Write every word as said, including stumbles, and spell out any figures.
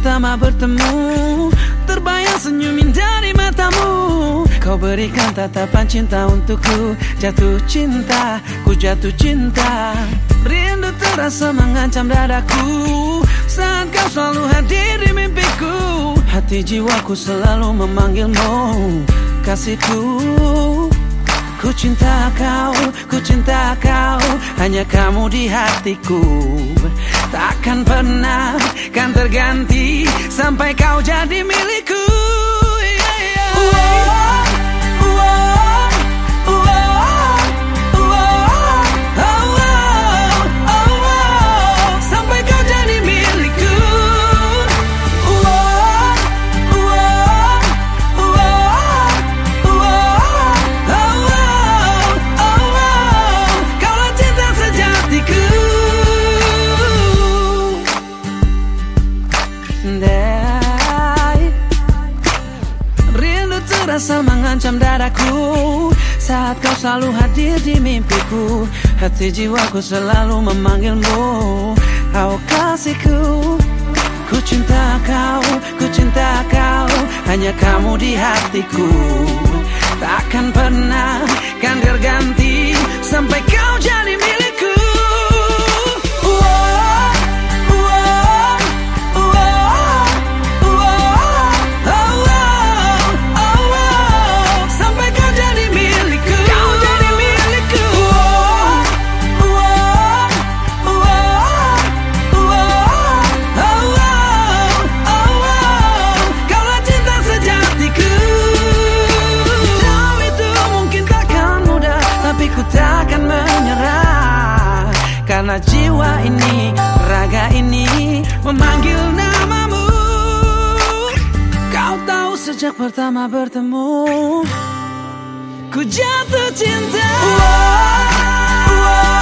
pertama bertemu, terbayang senyum indah di matamu. Kau berikan tatapan cinta untukku. Jatuh cinta, ku jatuh cinta. Rindu terasa mengancam dadaku saat kau selalu hadir di mimpiku. Hati jiwaku selalu memanggilmu, kasihku. Ku cinta kau, ku cinta kau, hanya kamu di hatiku. Takkan pernah kan terganti sampai kau jadi milikku. Yeah, yeah. Wow, wow, wow, wow, oh, wow, oh, wow, sampai kau jadi milikku. Wow, wow, wow, wow, oh, wow, oh, wow, kaulah cinta sejatiku. Rindu terasa mengancam dadaku saat kau selalu hadir di mimpiku. Hati jiwaku selalu memanggilmu, oh kasihku. Ku cinta kau, ku cinta kau, hanya kamu di hatiku. Takkan pernah kan terganti sampai kau jadi milikku. Takkan menyerah, karena jiwa ini, raga ini memanggil namamu. Kau tahu sejak pertama bertemu, ku jatuh cinta. Wow, wow.